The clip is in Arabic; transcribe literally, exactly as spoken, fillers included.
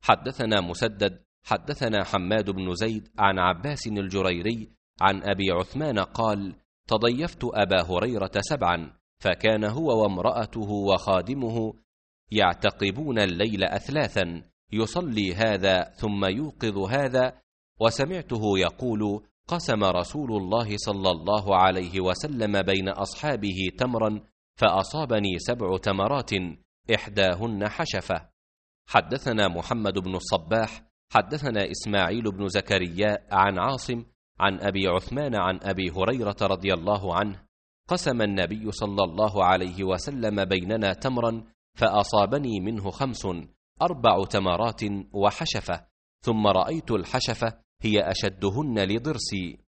حدثنا مسدد حدثنا حماد بن زيد عن عباس الجريري عن أبي عثمان قال: تضيفت أبا هريرة سبعا، فكان هو وامرأته وخادمه يعتقبون الليل أثلاثا، يصلي هذا ثم يوقظ هذا، وسمعته يقول: قسم رسول الله صلى الله عليه وسلم بين أصحابه تمرا فأصابني سبع تمرات إحداهن حشفة. حدثنا محمد بن الصباح حدثنا إسماعيل بن زكريا عن عاصم عن أبي عثمان عن أبي هريرة رضي الله عنه: قسم النبي صلى الله عليه وسلم بيننا تمرا فأصابني منه خمس، أربع تمرات وحشفة، ثم رأيت الحشفة هي أشدهن لضرسي.